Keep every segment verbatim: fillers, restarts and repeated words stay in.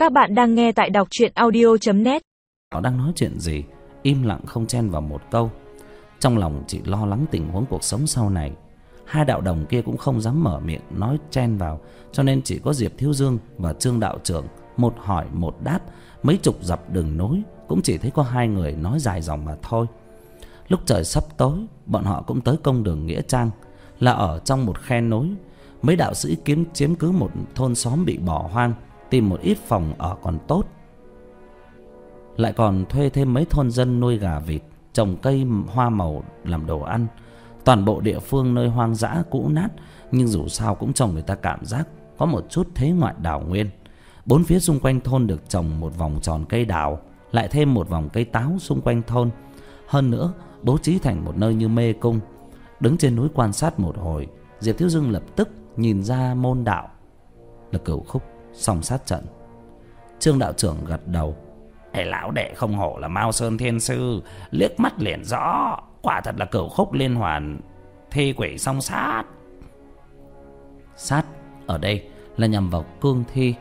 Các bạn đang nghe tại đọc truyện audio chấm net. Họ đang nói chuyện gì, im lặng không chen vào một câu. Trong lòng chị lo lắng tình huống cuộc sống sau này. Hai đạo đồng kia cũng không dám mở miệng nói chen vào, cho nên chỉ có Diệp Thiếu Dương và Trương đạo trưởng một hỏi một đáp. Mấy chục dặm đường nối cũng chỉ thấy có hai người nói dài dòng mà thôi. Lúc trời sắp tối, bọn họ cũng tới công đường Nghĩa Trang, là ở trong một khe núi. Mấy đạo sĩ kiếm chiếm cứ một thôn xóm bị bỏ hoang, tìm một ít phòng ở còn tốt, lại còn thuê thêm mấy thôn dân nuôi gà vịt, trồng cây hoa màu làm đồ ăn. Toàn bộ địa phương nơi hoang dã cũ nát, nhưng dù sao cũng cho người ta cảm giác có một chút thế ngoại đảo nguyên. Bốn phía xung quanh thôn được trồng một vòng tròn cây đào, lại thêm một vòng cây táo xung quanh thôn. Hơn nữa bố trí thành một nơi như mê cung. Đứng trên núi quan sát một hồi, Diệp Thiếu Dương lập tức nhìn ra môn đạo là Cửu Khúc song sát trận. Trương đạo trưởng gật đầu. Ê, lão đệ không hổ là Mao Sơn Thiên Sư, liếc mắt liền rõ, quả thật là Cửu Khúc liên hoàn thi quỷ song sát. Sát ở đây là nhằm vào cương thi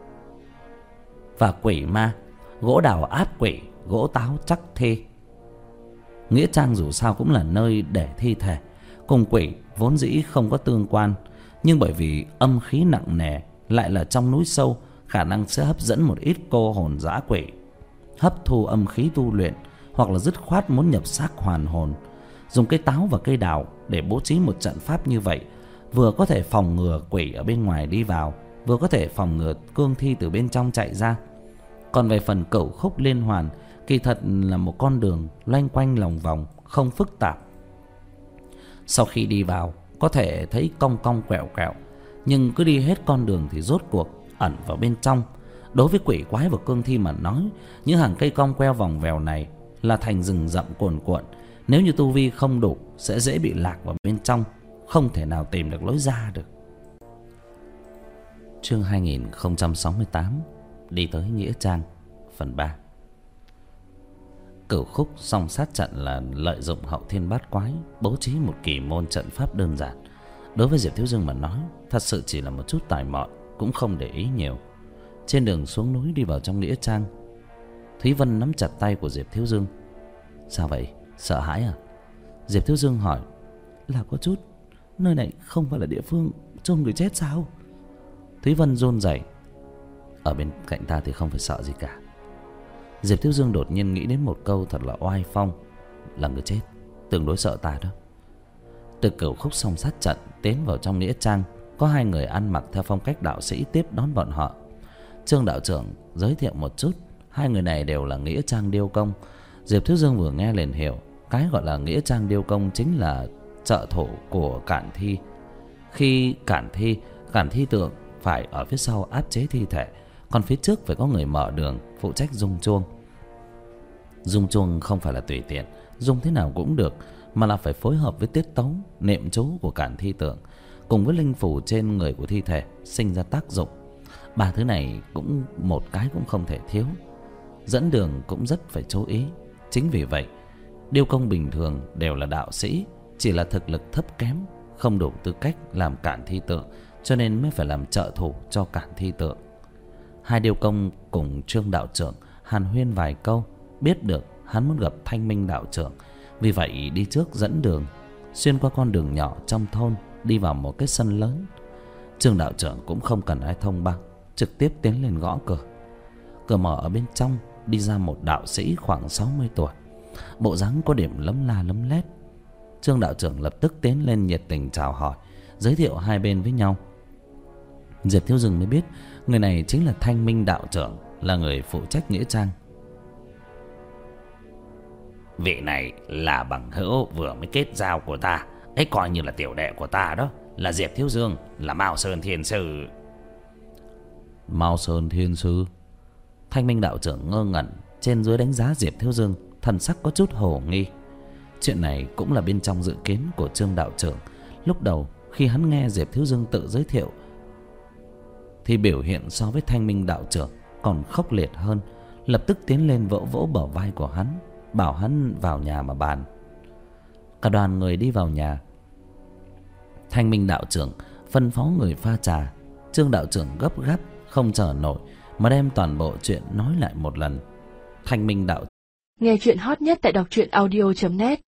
và quỷ ma. Gỗ đào át quỷ, gỗ táo chắc thi. Nghĩa Trang dù sao cũng là nơi để thi thể, cùng quỷ vốn dĩ không có tương quan, nhưng bởi vì âm khí nặng nề, lại là trong núi sâu, khả năng sẽ hấp dẫn một ít cô hồn dã quỷ, hấp thu âm khí tu luyện, hoặc là dứt khoát muốn nhập xác hoàn hồn. Dùng cây táo và cây đào để bố trí một trận pháp như vậy, vừa có thể phòng ngừa quỷ ở bên ngoài đi vào, vừa có thể phòng ngừa cương thi từ bên trong chạy ra. Còn về phần Cửu Khúc liên hoàn, kỳ thật là một con đường loanh quanh lòng vòng, không phức tạp. Sau khi đi vào có thể thấy cong cong quẹo quẹo, nhưng cứ đi hết con đường thì rốt cuộc ẩn vào bên trong. Đối với quỷ quái và cương thi mà nói, những hàng cây cong queo vòng vèo này là thành rừng rậm cuồn cuộn. Nếu như tu vi không đủ sẽ dễ bị lạc vào bên trong, không thể nào tìm được lối ra được. Chương hai nghìn không trăm sáu mươi tám, đi tới Nghĩa Trang, phần ba. Cửu Khúc song sát trận là lợi dụng hậu thiên bát quái, bố trí một kỳ môn trận pháp đơn giản. Đối với Diệp Thiếu Dương mà nói, thật sự chỉ là một chút tài mọn, cũng không để ý nhiều. Trên đường xuống núi đi vào trong Nghĩa Trang, Thúy Vân nắm chặt tay của Diệp Thiếu Dương. Sao vậy, sợ hãi à? Diệp Thiếu Dương hỏi. Là có chút, nơi này không phải là địa phương chôn người chết sao? Thúy Vân run rẩy. Ở bên cạnh ta thì không phải sợ gì cả. Diệp Thiếu Dương đột nhiên nghĩ đến một câu thật là oai phong. Là người chết tương đối sợ ta đó. Từ Cửu Khúc song sát trận tiến vào trong Nghĩa Trang, có hai người ăn mặc theo phong cách đạo sĩ tiếp đón bọn họ. Trương đạo trưởng giới thiệu một chút, hai người này đều là Nghĩa Trang Điêu Công. Diệp Thiếu Dương vừa nghe liền hiểu, cái gọi là Nghĩa Trang Điêu Công chính là trợ thủ của Cản Thi. Khi Cản Thi, Cản Thi tượng phải ở phía sau áp chế thi thể, còn phía trước phải có người mở đường phụ trách rung chuông. Rung chuông không phải là tùy tiện rung thế nào cũng được, mà là phải phối hợp với tiết tấu niệm chú của Cản Thi tượng cùng với linh phủ trên người của thi thể sinh ra tác dụng. Ba thứ này cũng một cái cũng không thể thiếu. Dẫn đường cũng rất phải chú ý. Chính vì vậy, điêu công bình thường đều là đạo sĩ, chỉ là thực lực thấp kém, không đủ tư cách làm Cản Thi tượng, cho nên mới phải làm trợ thủ cho Cản Thi tượng. Hai điêu công cùng Trương đạo trưởng hàn huyên vài câu, biết được hắn muốn gặp Thanh Minh đạo trưởng, vì vậy đi trước dẫn đường, xuyên qua con đường nhỏ trong thôn, đi vào một cái sân lớn. Trương đạo trưởng cũng không cần ai thông báo, trực tiếp tiến lên gõ cửa. Cửa mở, ở bên trong đi ra một đạo sĩ khoảng sáu mươi tuổi, bộ dáng có điểm lấm la lấm lét. Trương đạo trưởng lập tức tiến lên nhiệt tình chào hỏi, giới thiệu hai bên với nhau. Diệp Thiếu Dương mới biết người này chính là Thanh Minh đạo trưởng, là người phụ trách Nghĩa Trang. Vị này là bằng hữu vừa mới kết giao của ta, ấy coi như là tiểu đệ của ta đó, là Diệp Thiếu Dương, là Mao Sơn Thiên Sư. Mao Sơn Thiên Sư? Thanh Minh đạo trưởng ngơ ngẩn, trên dưới đánh giá Diệp Thiếu Dương, thần sắc có chút hồ nghi. Chuyện này cũng là bên trong dự kiến của Trương đạo trưởng. Lúc đầu khi hắn nghe Diệp Thiếu Dương tự giới thiệu thì biểu hiện so với Thanh Minh đạo trưởng còn khốc liệt hơn, lập tức tiến lên vỗ vỗ bờ vai của hắn, bảo hắn vào nhà mà bàn. Cả đoàn người đi vào nhà. Thanh Minh đạo trưởng phân phó người pha trà. Trương đạo trưởng gấp gáp không chờ nổi, mà đem toàn bộ chuyện nói lại một lần. Thanh minh đạo Nghe chuyện hot nhất tại đọc truyện audio chấm net.